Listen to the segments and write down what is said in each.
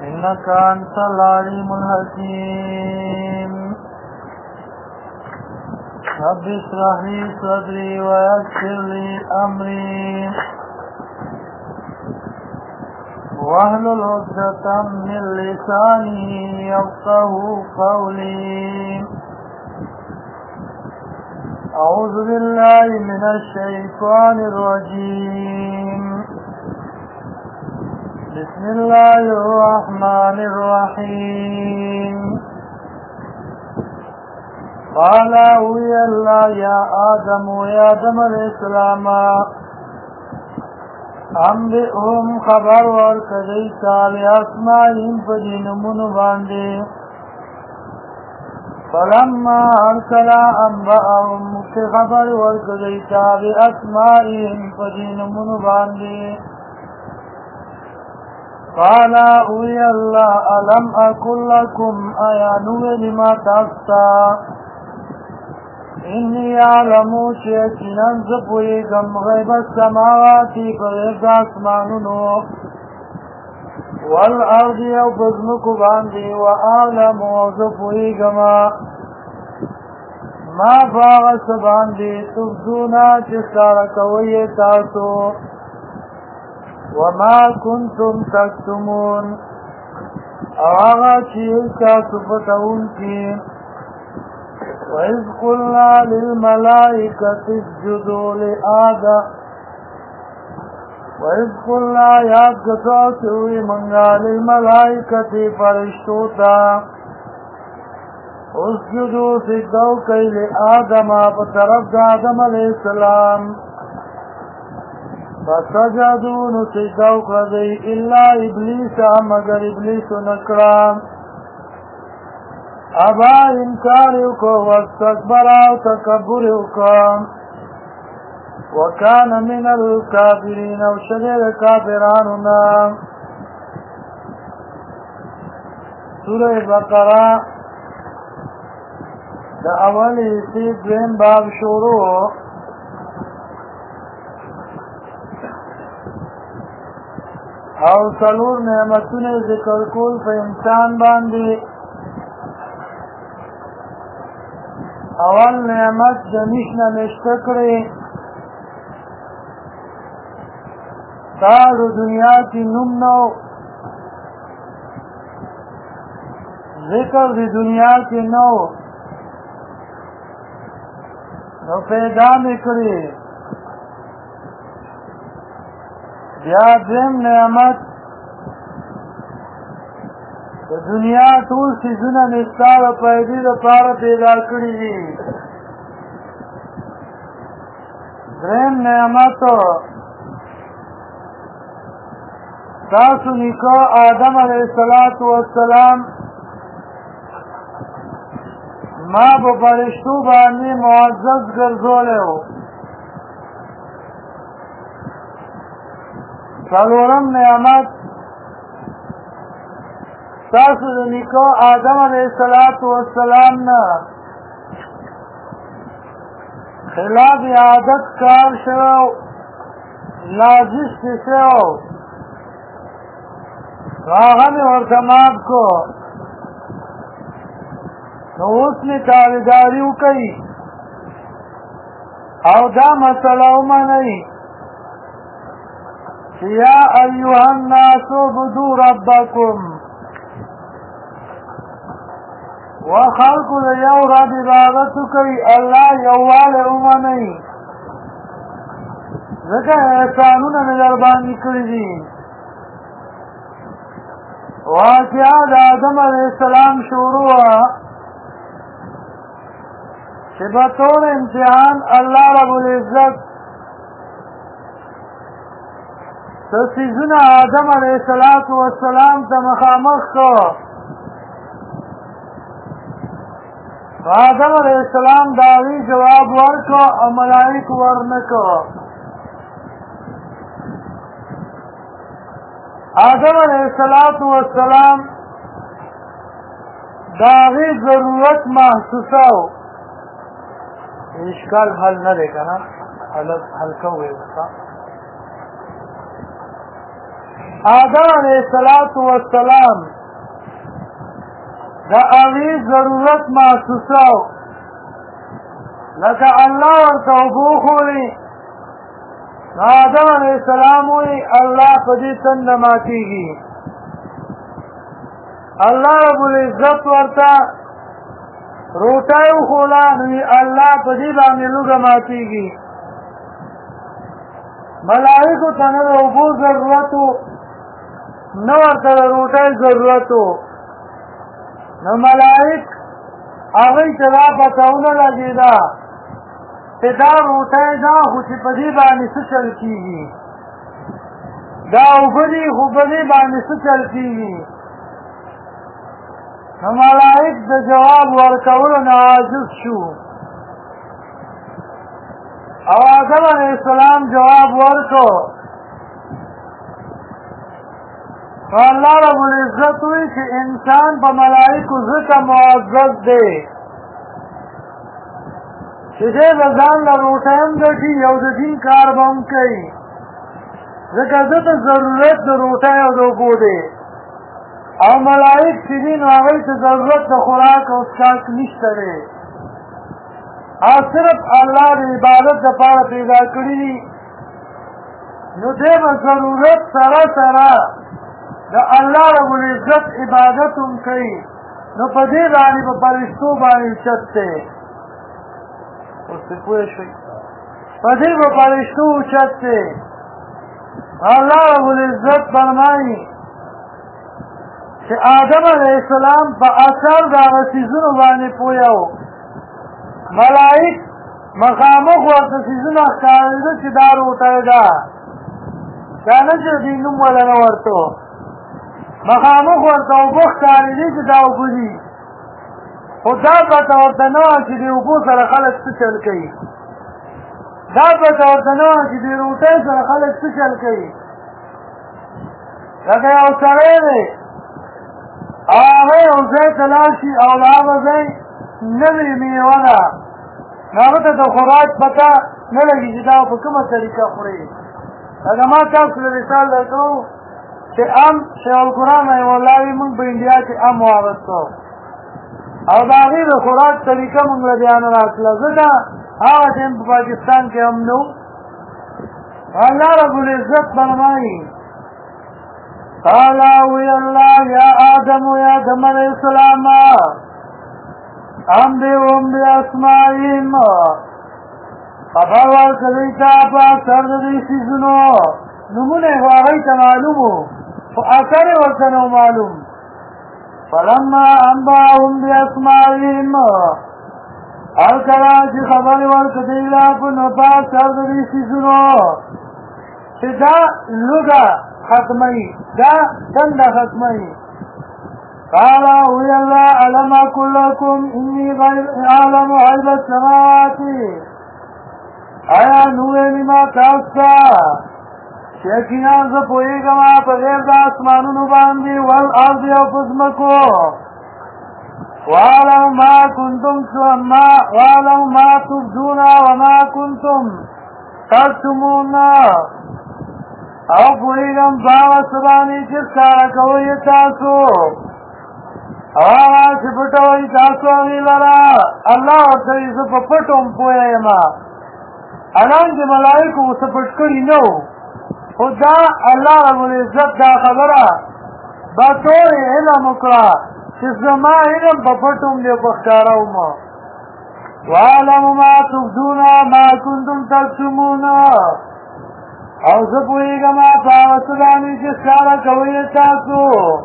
إنك أنت العليم الحكيم رب اشرح لي صدري ويسر لي أمري واحلل عقدة من لساني يفقهوا قولي أعوذ بالله من الشيطان الرجيم بسم الله الرحمن الرحيم قال أوحي الله يا آدم عليه السلام أنبئهم خبر ورکدیتا لأسمائهم فدینمون باندے فلما أرسلا أنبأهم خبر ورکدیتا بأسمائهم فدینمون باندے قال أوحي الله ألم أقل لكم أيانو لما تاستا إني أعلم شيئا زبوئكم غيب السماوات فغيب أسمانونو والأرض يوبزمك باندي وأعلم زبوئكم ما فاغس باندي تبدونا جسارك ويتاسو وما كنتم تكتمون أغا شيئا سفتونكي وإذ قلنا للملائكة اسجدوا لآدم وإذ قلنا يا قصاصوي منغا للملائكة فرشتوتا اسجدوا سجدوا كي لآدم فطرف آدم عليه السلام فسجدوا نسجدوا كذي إلا إبليس مگر إبليس نكرام ابا انکاریو کو واستکبراو تکبریو کو وکان من الكافرین او شدید کافرانونا سورہ بقرہ دا اولی سی دویم باب شروع او سلور نعمتون ذکر کول پا انسان باندی اول نعمت دنیشنا نشتکری تاز دنیا کی نمنو ذکر دی دنیا کی نو نو پیدا مکری بیا دیم نعمت دنیا ټول سيزونه نستار پیدا لپاره پیدا کړی دي دریم نعمت تاسو نیکو آدم علیہ السلام ما په فرشتو باندې معزز ګرځولې وو څلورم نعمت تاسو د نیکو آدم علیہ السلام نه خلاف عادت کار شو لازش شو راغم ورته مات کو نو اوس می تابعداري وکړي او دا مسله ومنئ یا ایها الناس اعبدوا ربکم وخلق یو رب عبادت کوي الله یواله ومني ځکه احسانونه مې در باندې کړي دي واقعا د آدم علیه السلام شروع چې په ټول امتحان الله رب العزت څه څیزونه آدم علیه السلام ته مخامخ کو آدم علیہ السلام داوی جواب ورکو او ملائک ورنکو آدم علیہ السلام داوی ضرورت محسوسه ہو اشکال حل نہ دے کنا حل کوئے آدم علیہ السلام دا اغی ضرورت محسوسو لکه الله ورته اوبو خوړي آدم علیہ السلام وی الله په دې تند ماتیږي الله رب العزت ورته روټای خولا نو الله په دې باندې لوګه ماتیږي ملائکو ته نه اوبو ضرورتو نو ورته روټای ضرورتو نو ملائک هغه ته لا پتاونه لګیدا چې دا روټای دا خو چې په دې باندې څه چل کېږي دا اوبدي خو په دې باندې څه چل کېږي نو ملائک د جواب ورکولو نه عاجز شو او آدم علیہ السلام جواب ورکو تو اللہ رب العزت ہوئی کہ انسان پا ملائکو ذکر معزز دے چې دې رضان لروټیم گٹی یو د دین کار بام کئی ذکر ذات ضرورت د روټای او دوبو دے او ملائک چې دین واغی ته ضرورت د خوراک او څښاک نشته دی او صرف الله د عبادت لپاره پیدا کړی دي نو دې به ضرورت سره سره د الله رب العزت عبادت هم کوي نو په دې باندې په فرشتو باندې چت دی اوس پوه شئ په دې په فرشتو چت دی الله رب العزت فرمایي چې آدم علیہ السلام په اثر د هغه څیزونو باندې پوهیو ملائک مخامخ ورته څیزونه ښکارېده چې دا روټۍ ده دا نه چې دې نوم ولا نه ورته مخامخ ورته اوبه ښکارېدې چې دا اوبه دي خو دا پته ورته نه وه چې دې اوبو سره خلک څه چل کوي دا پته ورته نه وه چې دې روټۍ سره خلک څه چل کوي لکه یو سړی دی او هغه یو ځای ته لاړ شي او له هغه ځای نوې میوه ده نو هغه ته د خوراک پته نه لګي چې دا په کومه طریقه خوري لکه ما تاسو له مثال درکړو چې ام شیخ القرآن رحمه الله وي موږ په انډیا کې ام واغستو او د هغې د خوراک طریقه موږ له بیان راتله ځکه هغه ټایم په پاکستان کې هم نه الله رب العزت فرمایي قال وی الله یا آدم یا آدم علیہ السلام انبئهم باسمائهم خبر ورکړئ تا په اثر د دې څیزونو نومونه یې هغوی ته معلوم وو خو اثر یې ورته نه معلوم فلما انبأهم باسمائهم هر کله چې خبر یې ورکړئ نو په اثر د دې څیزونو چې دا لوږه ختمي دا څنګه ختمي قال وی الله علم اقول لكم اني اعلم غيب السماوات آیا نوې ما تاسو شکینا ز پوېګم په غیر د اسمانونو باندې ول ارض او پزمکو وعلم ما كنتم تبدون وما كنتم تكتمون او پوېګم باور سبانی چې ښکارا کوي تاسو چې پټوي تاسو ویلرا الله ورته زه په پټوم پوهیم الان چې ملائکو څه پټ کړي نو خو دا الله رب العزت دا خبره بطور علم وکړه چې زما علم په پټوم دی په ښکارا وم وعلم ما تبدون ما كنتم تكتمون او زه پوهېږم په هغه څه باندې چې ښکاره کوئ تاسو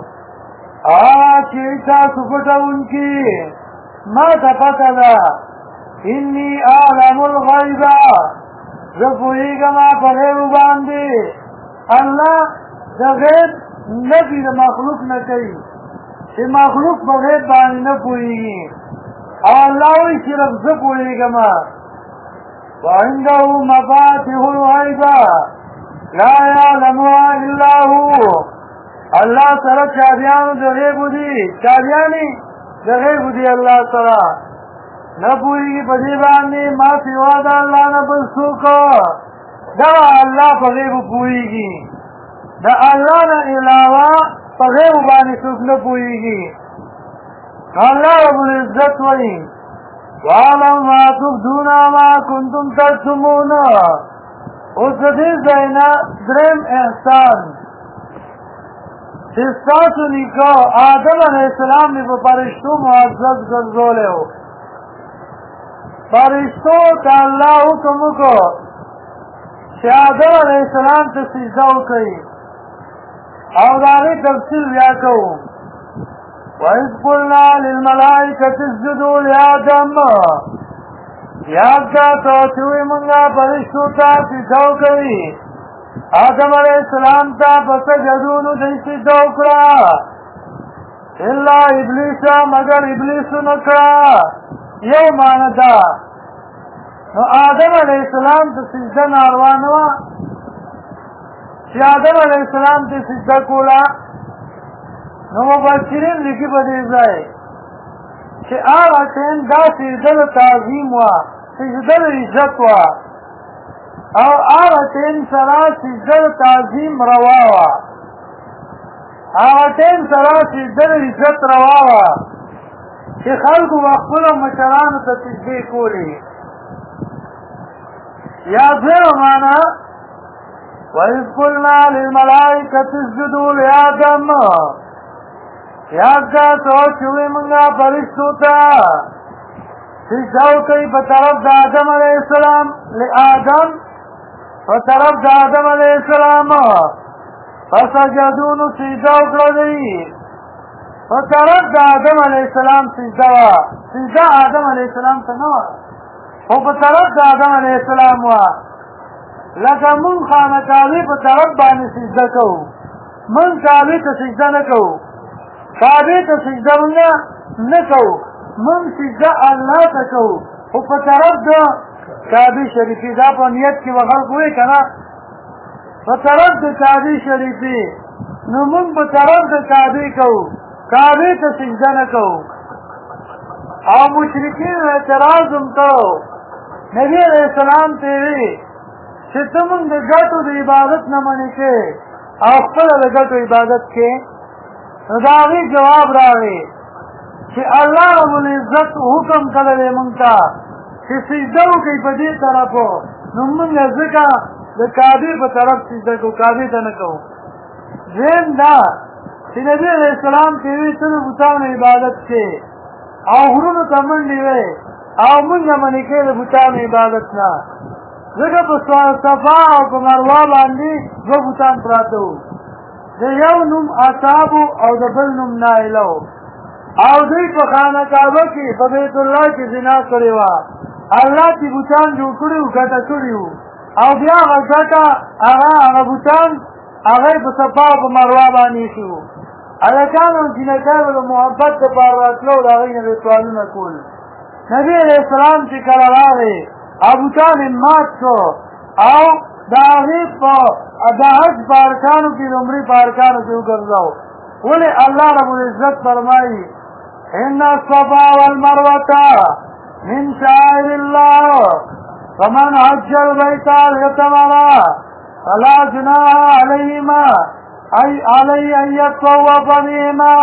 چې تاسو پټوونکي ما ته پته ده اني اعلم الغیب زه پوهېږم په غیبو باندې الله د غیب نفي د مخلوق نه کوي چې مخلوق په غیب باندې نه پوهېږي او الله وایي صرف زه پوهېږم وعنده مفاتيح الغیب لا يعلمها الا هو الله سره چابیانو د غیبو دي چابیانې د غیبو دي الله سره نه پوهېږي په دې باندې ما سوا د الله نه بل څوک دا الله په غیبو پوهېږي د الله نه علاوه په غیبو باندې څوک نه پوهېږي الله رب العزت وی وَعَلَمْ مَا تُبْدُونَ مَا كُنْتُمْ تَكْتُمُونَ. اوس دې ځاینا دریم احسان چې ستاسو نیکه آدم علیه السلام یې په فرشتو معزز ګرځولی و. فرشتو ته الله حکم وکړو چې آدم علیه السلام ته سجده وکړي او د هغې تفصیل بیا کوو. وَإِذْ قُلْنَا لِلْمَلَائِكَةِ اسْجُدُوا لِآدَمَ. یاد کا تو چوئی منگا فرشتو تا سجده وکړي آدم علیہ السلام تا فسجدونو دی سجده وکړه الا ابلیس مگر ابلیس نکړه. یو معنی دا نو آدم علیہ السلام ته سجده ناروا نه وه چې آدم علیہ السلام ته سجده کوله. نو مفسرین لیکي په دې ځای چې هغه ټیم دا سجده د تعظیم وه سجده د عزت وه او هغه ټیم سره سجده د تعظیم روا وه هغه ټیم سره سجده د عزت روا وه چې خلکو به خپلو مشرانو ته سجدې کولې. یا دویمه معنی وَإِذْ قُلْنَا لِلْمَلَائِكَةِ اسْجُدُوا لِآدَمَ. یاد کا تو چوئی منگا فرشتو تا سجده وکړي په طرف د آدم علیہ السلام لآدم په طرف د آدم علیہ السلام فسجدونو سجده وکړي په طرف د آدم علیہ السلام سجده وه سجده آدم علیہ السلام ته نه وه خو په طرف د آدم علیہ السلام وه. لکه مونږ خانه کعبې په طرف باندې سجده کوو مونږ کعبې ته سجده نه کوو کعبې ته سجده مونږ نه کوو مونږ سجده الله ته کوو خو په طرف د کعبې شریفې دا په نیت کې به خلک وایي که نه په طرف د کعبې شریفې نو مونږ په طرف د کعبې کوو کعبې ته سجده نه کوو. او مشرکین اعتراض هم کوو نبي علیہ السلام ته وی چې ته مونږ د ګټو د عبادت نه منې کې او خپله د ګټو عبادت کې. نو د هغې جواب راغی چې الله رب العزت حکم کړی مونږ ته چې سجده وکړئ په دې طرفو نو مونږ ځکه د کعبې په طرف سجده کوو کعبې ته نه کوو. دویم دا چې نبي علیه السلام ته وی ته د بوتانو عبادت کې او غرونو ته منډې وی او مونږ نه منې کې د بوتانو عبادت نه ځکه په صفا او په مروه باندې دوه بوتان پراته وو د یو نوم اصحابو او د بل نوم نایله و او دوی په خانه کعبه کې په بیت الله کې زنا کړې وه الله چې بوتان جوړ کړي وو ګټه کړي وو او بیا هغه ګټه هغه بوتان هغه په صفا او په مروه باندې ایښي وو. هلکان او جینکان د محبت دپاره راتلو د هغوی نه سوالونه کول. نبي علیه السلام چې کله راغی ابوطالب مات شو او د هغې په د حج په ارکانو کې د عمرې په ارکانو کې وګرځاو. ولې الله رب العزت فرمایي ان الصفا والمروة من شعائر الله فمن حج البيت اعتمر فلا جناح عليهما عليه ان يطوف بهما.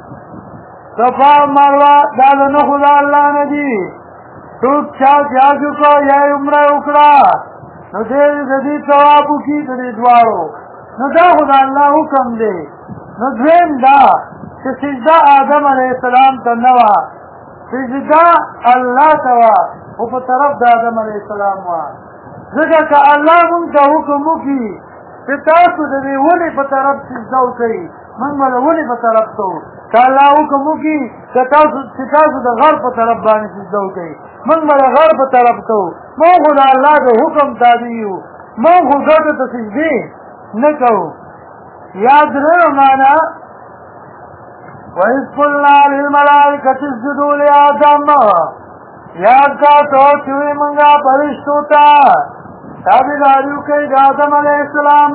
صفا مروه دا د نښو د الله نه دي. څوک چا حج وکړه یا یې عمره وکړه نو د دې ثواب وکړي د دې دواړو نو دا خو د الله حکم دی. نو دویم دا چې سجده آدم علیه السلام ته نه وه سجده الله ته وه خو په طرف د آدم علیه السلام وه. ځکه که الله مونږ ته حکم وکړي چې تاسو د دې ونې په طرف سجده وکړئ مونږ به د ونې په طرف کوو. که الله حکم وکړي چې تاسو د غر په طرف باندې سجده وکړئ مونږ به د غر په طرف کوو. مونږ خو د الله د حکم تابع یو مونږ خو ګټو ته سجدې نه کوو. یا درېمه معنی وَإِذْ قُلْنَا لِلْمَلَائِكَةِ اسْجُدُوا لِآدَمَ. یاد کا تو چوئی منگا فرشتو تا تابعداري وکړئ د آدم علیه السلام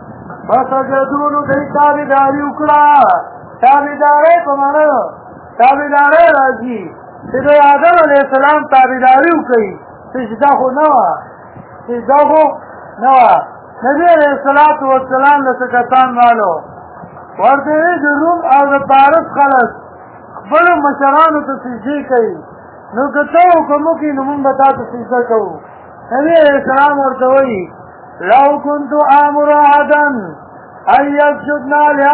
فسجدونو دی تابعداري وکړه. تابعدارۍ په معنی تابعدارۍ راځي چې د آدم علیه السلام تابعداري وکړئ سجده خو نه وه سجده خو نه وه. نبي علیه السلام له څه کسان مالو ورته د روم او د پارس خلک خپلو مشرانو ته سجدې کوي نو که ته حکم وکړي نو موږ به تا ته سجده کوو نبي علیه السلام ورته وایي لو كنت آمر أحدا أن يسجد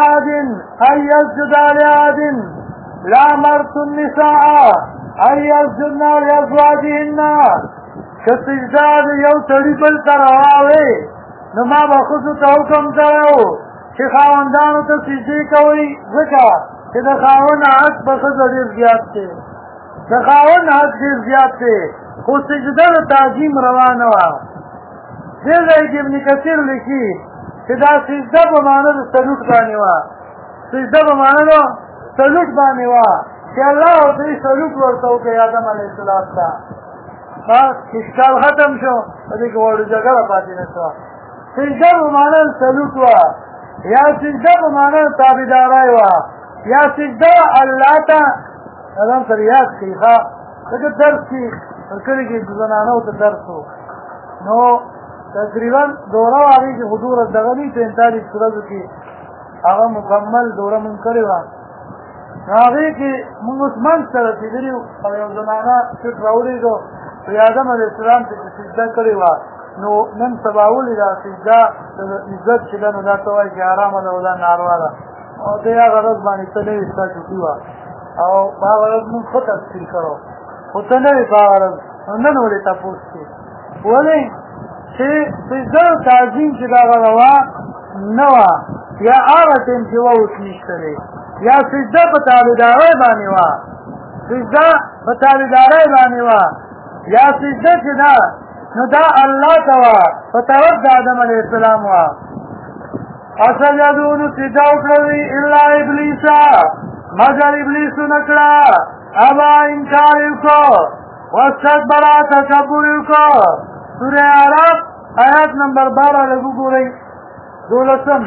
لأحد لأمرت النساء أن يسجدن لأزواجهن که سجده د یو سړي بل ته روا وې نو ما به ښځو ته حکم کړی و چې خاوندانو ته سجدې کوئ ځکه چې د خاوند حق په ښځه ډېر زیات دی د خاوند حق ډېر زیات دی خو سجده د تعظیم روا نه وه دې ځای کې ابن کثیر لیکي چې دا سجده په معنی د سلوټ باندې وه سجده په معنی د سلوټ باندې وه چې الله ورته یې سلوټ ورته وکړي آدم علیه السلام ته بس اشکال ختم شو په دې کې وړو جګړه پاتې نه شوه سجده په معنی د سلوټ وه یا سجده په معنی د تابعدارۍ وه یا سجده الله ته ځان سره یاد کړي ښه ځکه درس کې کلي کې زنانو ته درس و نو تقریبا دوره وه هغې کې حضور دغه نه 45 ورځو کې هغه مکمل دوره مونږ کړې وه نو هغې کې مونږ اوس منځ سره تېدلي وو او یو زنانه چټ راولېږو پرې آدم علیه السلام ته چې سجده کړې وه نو نن سبا ولې دا سجده د عزت چې ده نو دا ته وایي چې حرامه ده او دا ناروا ده او دې هغه ورځ باندې ته نه وې ستا چوټي وه او په هغه ورځ مونږ ښه تفصیل کړو خو ته نه وې په هغه ورځ نو نن ولې تپوس کې ولې چې سجده تعظیم چې دغه روا نه وه یا هغه ټیم چې وه اوس نشته دی یا سجده په تابعدارۍ باندې وه سجده په تابعدارۍ باندې وه یا سجده چې ده نو دا الله ته وه په طرف د آدم علیه السلام وه اسجدو نو سجده وکړوي الا ابلیسه مگر ابلیس ونه کړه ابا انکار یې وکړو واستکبر تکبر یې وکړو سورہ اعراف آیات نمبر 12 لږ وګورئ 12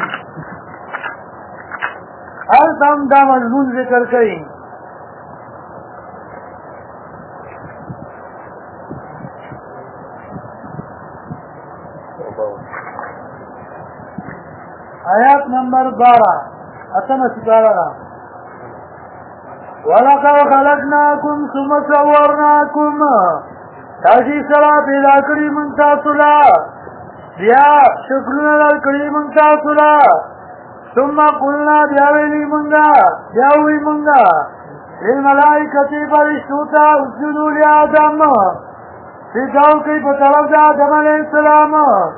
هلته هم دا مضمون ذکر کوي آیات نمبر 12 اتمه سپاره ولقد خلقناكم ثم صورناكم تاسې سره پیدا کړي موږ تاسو له بیا شکلونه درکړي موږ تاسو له ثم قلنا بیا ویلي موږ بیا وی موږ للملائکة فرشتو ته اسجدوا لآدم سجده وکړئ په طرف د آدم علیه السلام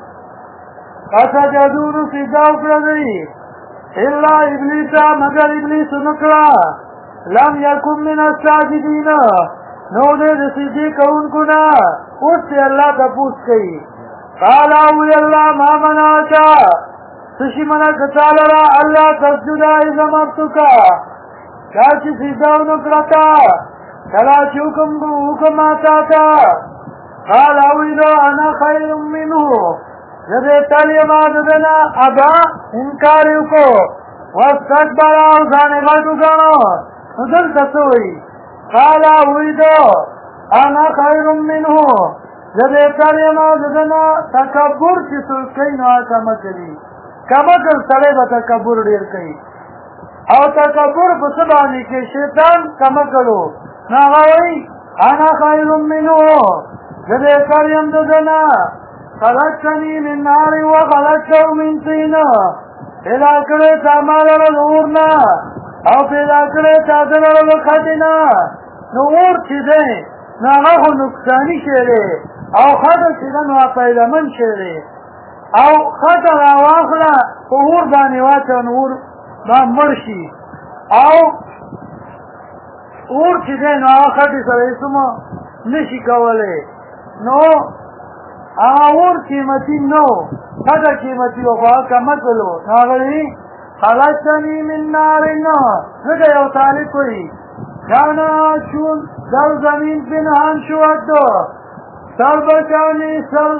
فسجدوا نو سجده وکړئ الا ابلیس مگر ابلیس ونه کړه لم یکن من الساجدین نو دې د سجدې کوونکو نه اوس یې الله تپوس کوي قال وی الله ما منعک څه شي منع کړه تعالی را الله تسجد اذ امرتک دا چې سجده ونه کړه کله چې حکم ماته تا قال وی انا خیر منه زه تعالی ما دنا ابا انکار وکړو واستكبر او ځان یې غټ وګڼو نو دلته څه وایي قال ویدو انا خیر منه زه بهتر یم د ده نه تکبر چې څوک کوي نو هغه کمکل وي کمکل سړی به تکبر ډېر کوي او تکبر په څه باندې کې شیطان کمکل و نو هغه وایي انا خیر منه زه بهتر یم د ده نه خلقتني من نار وخلقته من طين پیدا کړی تا ما لره د اور نه او پیدا کړی تا ده لره د خټې نه نو اور چې دی نو هغه خو نقصاني شی دی او خټه چې ده نو پیدامن شی دی او خټه راواخله په اور باندې واچوه نو اور به مړ شي او اور چې دی نو هغه خټې سره هېڅ نه شي کولی نو هغه اور قیمتي نه و خټه قیمتي وه خو هغه کمکل و نو هغه وایي خلقتني من نار نه ځکه یو طالب وایي کانا چون در زمین پنهان شود سر بچانی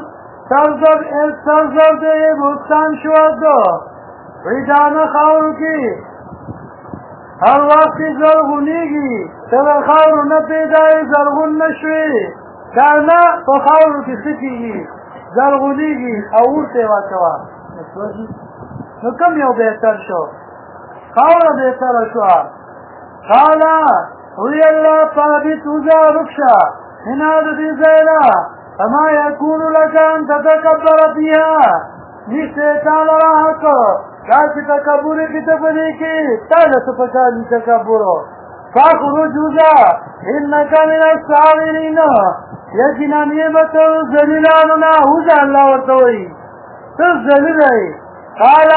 سرزرد بستان شود ویدان خاور کی هر وقت زرغونیگی تر خاور نپیدای زرغون نشوی کانا پا خاور کی سکیگی زرغونیگی اور تیوا چوا نو کم یو بہتر شو خاور بہتر شو قالا وی اللہ پادی توزا رکشا اناد دی زینا اما یکونو لکان تتکبر فیها نیشتیتان را حق کاسی تکبری کی تفدی کی تالا سپکالی تکبرو فاخرج وزا انکا من الصاغرین یقینا نیمت زلیلاننا وزا اللہ ورطوئی تس زلیل ہے قالا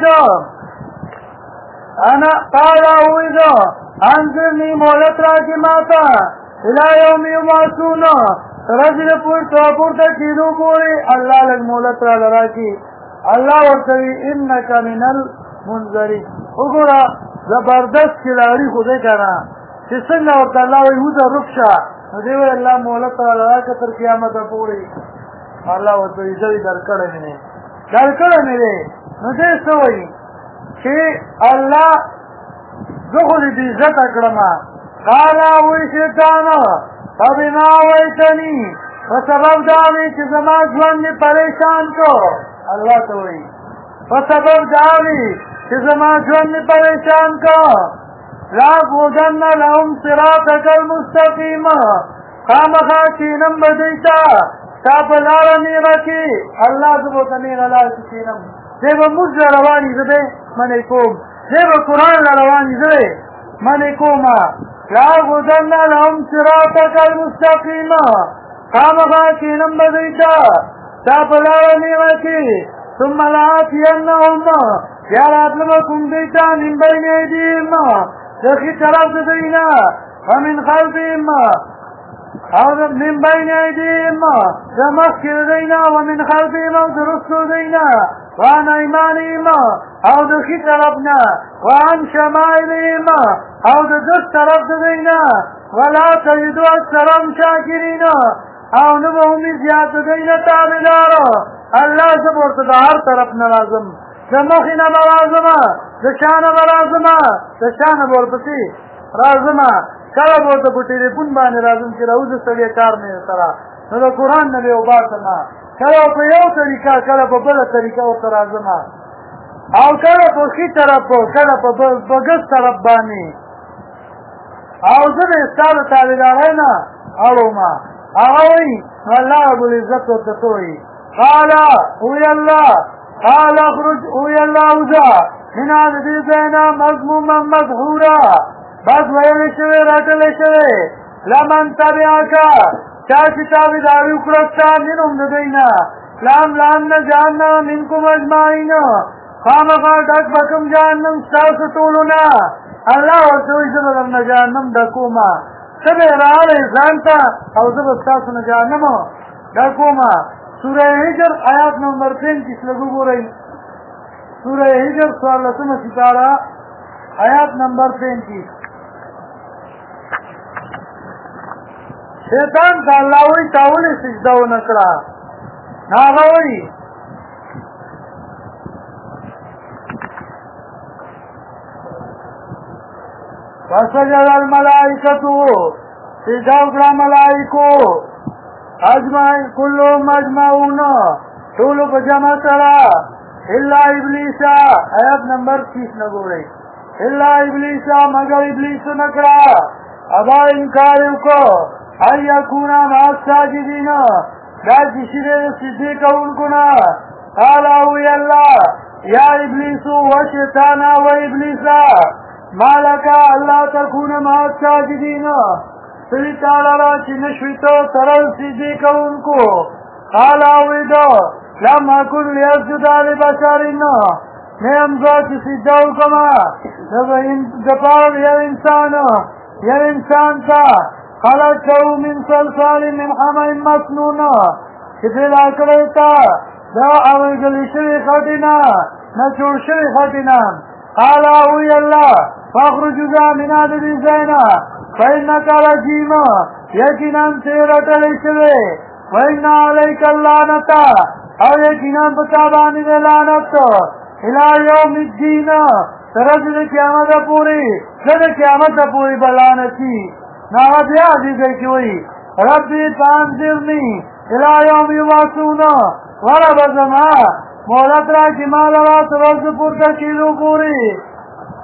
ہوئی دو انظرنی مولت راکی ماتا الى یوم یبعثون رجل پور تکیدو پوری اللہ لگ مولت را لراکی اللہ ورطوئی انکا من المنظرین اگرا زبردست کلاری خوده کنا چه سنگا ورطا اللہ وی ہوزا رکشا دیوی اللہ مولت را لراکی تر قیامت پوری اللہ ورطوئی زوی درکڑ میرے نو سوئی کہ اللہ زخل دی عزت اکرما قالا وی شیطانا فبما ویتنی وسبب داوی چه زما جوان می پریشان کو اللہ توئی وسبب داوی چه زما جوان می پریشان کو لا بودن لهم صراطک المستقیم خامخا چینم بدیتا تاپ لارنی رکی اللہ زبوتنی غلال چینم دیو مجد روانی زبے منی کوم دیو قرآن روانی زبے منی کوما لا غدن لهم صراطک المستقیم خامخا چینم بدیتا تاپ لارنی رکی ثم لآتینهم یارات لمکم دیتا من بین ایدیم دخی طرف دینا ومن خلفهم او من بین ایدیم دمخیر دینا ومن خلفهم درستو دینا وعن ایمانهم او دخی طرفنا وعن شمائلهم او دست طرف دینا ولا تجدو اکثرهم شاکرین او نبهمی زیاد دینا تابدارو اللہ زبورت دا ہر طرف نرازم دمخینا برازما دشان برازما دشان بورتسی رازما کله بورته په ټلیفون باندې راځم چې راوځه سړی کار نه سره نو د قرآن نه به وباسم کله په یو طریقه کله په بله طریقه ورته راځم او کله په ښي طرف کله په بګس طرف باندې او زه د ستا د تابعدارۍ نه اړوم هغه وایي نو الله ربالعزت ورته څه وایي قال وی الله قال اخرج وی الله اوزه من هذه الزینا مذموما مدحورا بس ویل شوی راټل شوی لمن تبعکا چاچی تابعداري وکړه منهم د دینا لام جهنم منکم اجمعین خامخا ډک بکم جهنم ستاسو ټولو نه الله ورته وایي زه به درنه جهنم ډکوما ته به راغلی ځان ته او زه به ستاسو نه جهنم ډکوما سوره هجر آیات نمبر 35 لږ وګورئ سوره هجر 14 سپاره آیات نمبر 35 شیطان تا اللہ وی تاولی سجدو نکڑا ناغا وی فسجد الملائکتو سجدو کڑا ملائکو اجمعی کلهم اجمعون طولو پا جمع کرا اللہ ابلیسا آیت نمبر 30 نگو رئی اللہ ابلیسا مگر ابلیسو نکڑا ابا انکاریو کو ای یکونا مع الساجدین دا جشده صدیق انکونا قالا ہوئی اللہ یا ابلیسو و شیطانا و ابلیسا مالکا اللہ تکون مع الساجدین سوی تعالی چی نشویتو ترل صدیق انکو قالا ہوئی دو لم اکن لیسجد لبشرین نیم زو چی سجدو کما دپار یا انسان تا خلقته من صلصال من حمأ مسنون چې پیدا کړی تا دا اورېدلې شوې خټینه نه جوړ شوې خټینه قال وی الله فاخرج من هذه الزينه فإنك رجيم یقینا ته رټلې شوې وإن عليك اللعنة او یقینا په تا باندې لعنت الى يوم الدين تر دې قیامت پورې تر قیامت پورې بلانتی ناغا بیا دیگه کیوئی ربی تانزرنی الى یوم یبعثون ورب زمان مولت را کی مالا را سروز پورتا کیلو پوری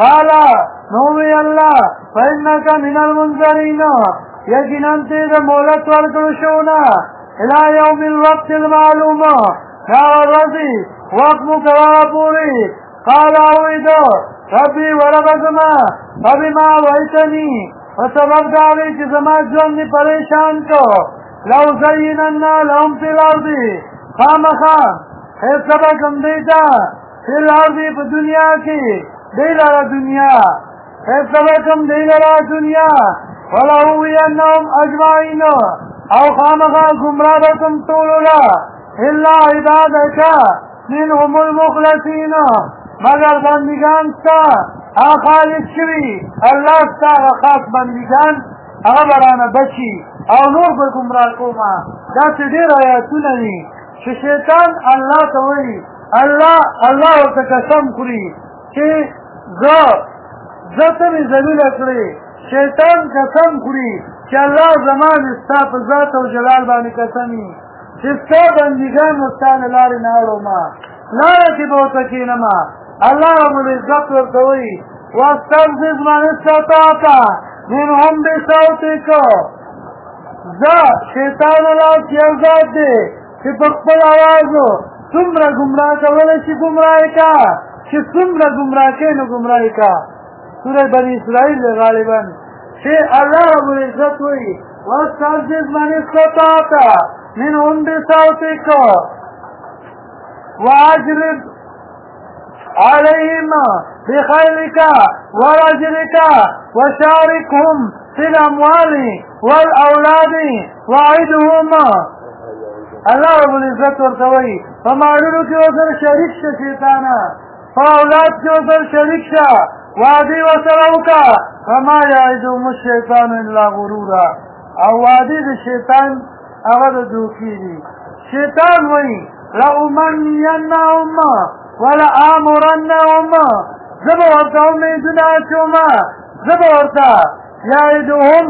قال نووی اللہ فإنک من المنذرین یقیناً تے دا مولت ورکړو شونا الى یوم الوقت المعلوم دا ورځي وقت مقرره پوری قال اویدو ربی ورغزما فبما ویتنی وسبب داوی چې زما ژوند می پریشان کو لو زیننا لهم فی الارض خامخا خیر سبکم دیتا فی الارض په دنیا کې دیلارا دنیا خیر سبکم دیلارا دنیا ولهوینهم اجمعین او خامخا گمراه بکم طولولا الا عبادک منهم المخلصین مگر بندگان ستا خالص شوی الله ستا خاص بندگان هغه برانه بچي او نور به گمراه کوما دا څه ډېر آیاتونه دي چې شیطان الله ته وایي الله ورته قسم خوري چې زه ته مې ذلیله کړې شیطان قسم خوري چې الله زما د ستا په ذات او جلال باندې قسمي چې ستا بندګان مو ستا له لارې نه اړوما لاره کې به ورته کښېنما الله رب العزت ورته وایي واستفزز من استطعت منهم بصوتک زه شیطان الله یو ذات دی چې په خپل آوازو څومره ګمراه کولی شي ګمراه کا چې څومره ګمراه کوي نو ګمراه کا سوره بني اسرائیل غالبا چې الله رب العزت وایي واستفزز من استطعت منهم بصوتک واجلب عليهم بخيلك ورجلك وشاركهم في الأموال والأولاد وعدهم الله رب العزت ورتوي فمعلومك وصل شريك شيطانا فأولادك وصل شريك وعدي وسروك فما يعدهم الشيطان إلا غرورا او وعدي الشيطان أغد دوكيني شيطان وي لأمنينهم ولا آمرنهم زبورتا امیدنا چوما زبورتا یعدهم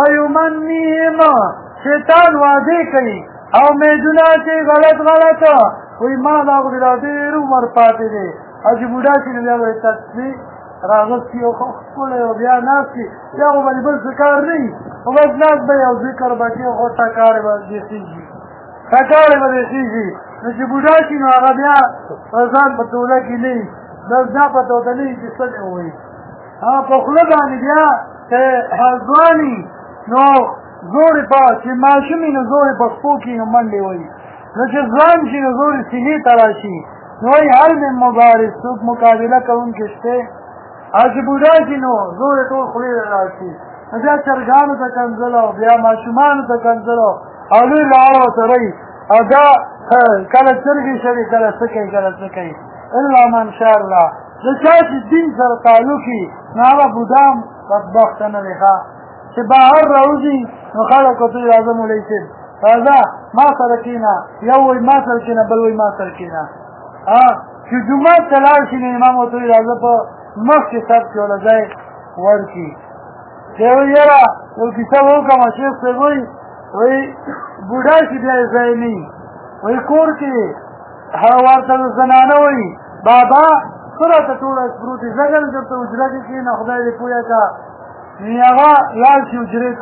ویمنیهم شیطان وعده کوي او امیدنا چې غلط وی ما دا غوډه ډېر عمر پاتې دی او چې بوډا چې بیا وایي تاسو راغلی او خپل او بیا ناسي بیا خو باندې بل څه کار نه او بس ناس به یو ذکر باندې او ټکار باندې کېږي ټکار باندې کېږي نو چې بوډا شي نو هغه بیا ځان په توله کې نه دا پته ورته نه وي چې څه دی وایي هغه په خوله باندې بیا چې ځواني نو زورې په چې ماشوم وي نو زورې په خپو کې نو منډې وایي نو چې ځوان شي نو زورې سینې ته راشي نو وایي هر من مبارز څوک مقابله کوونکی شته او چې بوډا شي نو زورې ټول خولې ته راشي نو بیا چرګانو ته کنځلو بیا ماشومانو ته کنځلو او لوی لاړو سره او دا کله چرګې شوي کله څه کوي کله څه کوي الا من شاء الله د چا چې دین سره تعلق وي نو هغه بوډا هم بدبخته نه دی ښه چې بهر راوځي نو خلک ورته وایي راځه مولوي صاحب راځه ما سره کښېنه یو وایي ما سره کښېنه بل وایي ما سره کښېنه چې جومات ته لاړ شي نو امام ورته وایي راځه په مخ کې سر کې وله ځای ورکړي چې وایي یاره یو کیسه وکړمه شیخ صاحب وایي بوډا چې بیا یې ځای نه وي وایي کور کې ورته زنانه وایي بابا څه راته ټوله پروت دي ځکه درته حجره کې کښېنه خدای دې پوهه کړه نو هغه لاړ شي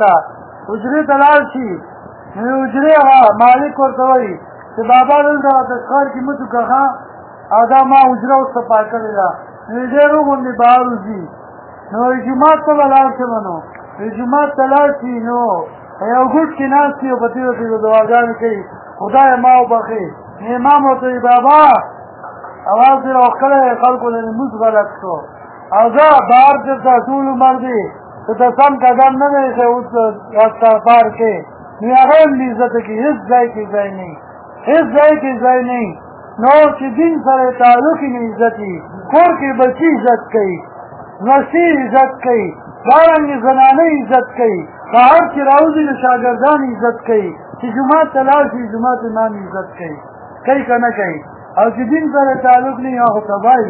حجرې ته لاړ شي نو حجرې هغه مالک ورته وایي چې بابا دلته راته ښار کې مه توکه ښه او دا ما حجره اوس صفا کړې ده نو یې ډېر وغوندې بهر وځي نو جومات ته به لاړ شم نو جومات ته لاړ شي نو یو ګوټ کې ناست وي او په تېرو تېرو دعاګانې کوي خدای ما وبخې نو امام ورته وایي بابا اواز دې راوښکلی خلکو له لمونځ غلط شو او زه بهر درته ټول عمر دی که ته سم قدم نه دی ایښی اوس استغفار کې نو هغه هم دې عزت کې هېڅ ځای کې ځای نه هېڅ ځای کې ځای نه نو چې دین سره تعلق یې نه عزت وي کور کې بچي عزت کوي نسي عزت کوي دارنګې زنانه عزت کوي بهر چې راوځي نو شاګردان عزت کوي چې جومات ته لاړ شي جومات امام عزت کوي که نه کوي او چې دین سره تعلق نه هغه تباهي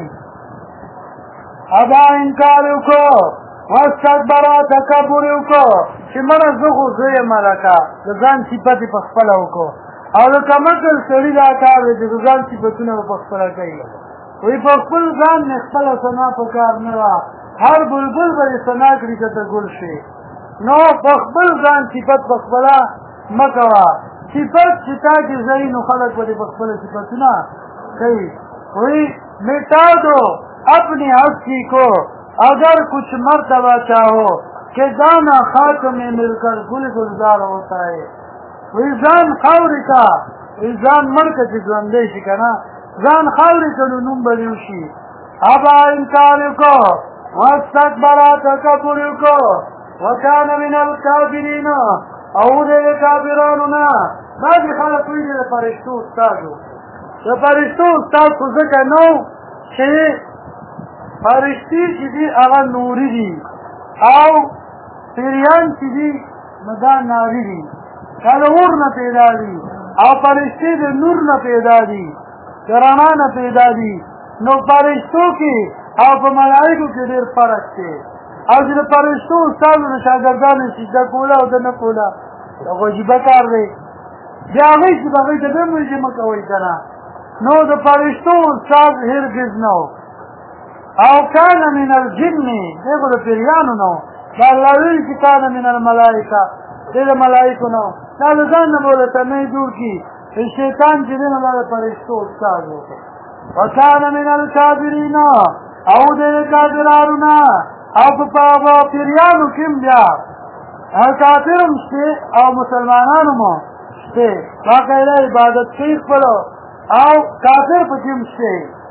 ابا انکار وکړو واستكبر تکبر وکړو چې مړه زه خو زه یم لکه د ځان صفت یې په خپله وکړو او د کمکل سړي دا کار دی چې د ځان صفتونه به په خپله کوي وایي په خپل ځان مې خپله ثنا په کار نه وه هر بلبل به ثنا کړي که ته ګل شي نو په خپل ځان صفت په خپله مه کوه صفت چې تا کې ځایي نو خلک به دې په خپله صفتونه کوي وی مٹا دو اپنی ہستی کو اگر کچھ مرتبہ چاہو کہ دانا خاک میں مل کر گل گلزار ہوتا ہے ویزان خاوری کا ویزان مرکا چی زنده شی کنا زان خاوری کا ننون بلیوشی ابا انکاری کو واستکبرا تکبری کو وکان من الکافرین او دے کافرانونا بعضی خلق ویدی دے فرشتو استازو دے فرشتو استاز خو ذکر نو چه فرشتی چی دی اغا نوری دی او پیریان چی دی مدان ناری دی کالور نا پیدا دی او فرشتی دی نور نا پیدا دی کرانا نا پیدا دی نو فرشتو کی او پا ملائکو کی دیر فرق تے او چی دی فرشتو استازو نا شاگردان سجدہ کولا او دن کولا غجبه کار دی بیا غی چی بغی تا بیم ویجی مکوی کنا نو د فرشتو استاد هرگز نو او کان من الجن دیگو د پیریانو نو دا اللہ ویل کی کان من الملائکہ دید ملائکو نو دا لزان نبولتا نئی دور کی شیطان چی دین اللہ فرشتو استاد ہوتا وکان من الکافرین او دید کافرارونا او پا پیریانو کم بیا کافرم شتے او مسلمانانو مو شتے واقعی عبادت شیخ پلو او کافر پکم شتے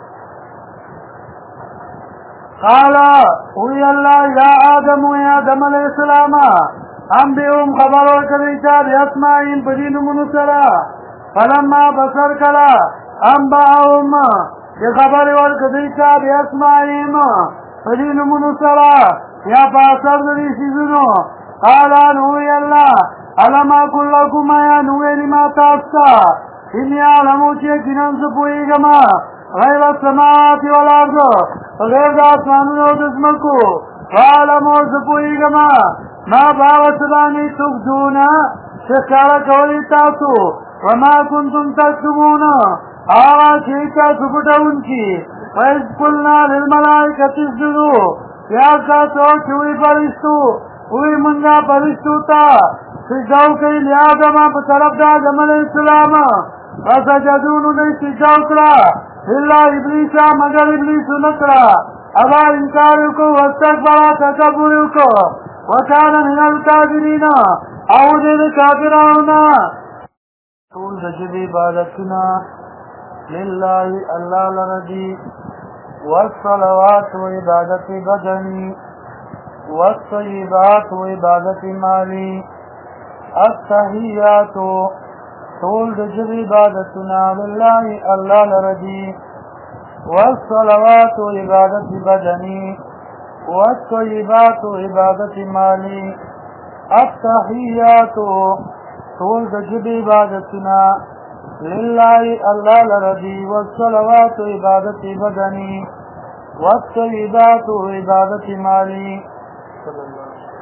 قالا اوی اللہ یا آدم و یا آدم علیہ السلام ہم بے ام خبر ورکلیتا بی اسمائین پدین منسرا فلما بسر کلا ہم با ام بی خبر ورکلیتا بی اسمائین پدین منسرا یا پاسر دری سیزنو قالا نوی اللہ علما کلکم یا نوی لما تاستا انی علمو چیکنن سپوئی گما غیر السماوات والارض غیر دا آسمانون و دزمکو وعلمو سپوئی گما ما باوسبانی تبدونا شکارا کولی تاسو وما کنتم تکتمون آغا چیکا سپٹاون کی ویز قلنا للملائکت اسجدو پیاسا تو چوئی پرشتو اوی منگا پرشتو تا سجدو کئی لیادما پترب دا آدم علیہ السلام فسجدونو دی سجدو کرا اللہ ابلیسا مگر ابلیسو نکرا ابا انکاریو کو واستکبرا تکبریو کو وکانا من الکافرین او دید کافراؤنا طول دجب عبادتنا للہ اللہ لردی والصلوات و عبادت بدنی والطیبات و عبادت مالی التحیات طول دجب عبادتنا للہ اللہ لردی والصلوات و عبادت بدنی والطیبات و عبادت مالی التحیات طول دجب عبادتنا للہ اللہ لردی والصلوات و عبادت بدنی والطیبات و عبادت مالی صلی اللہ علیہ وسلم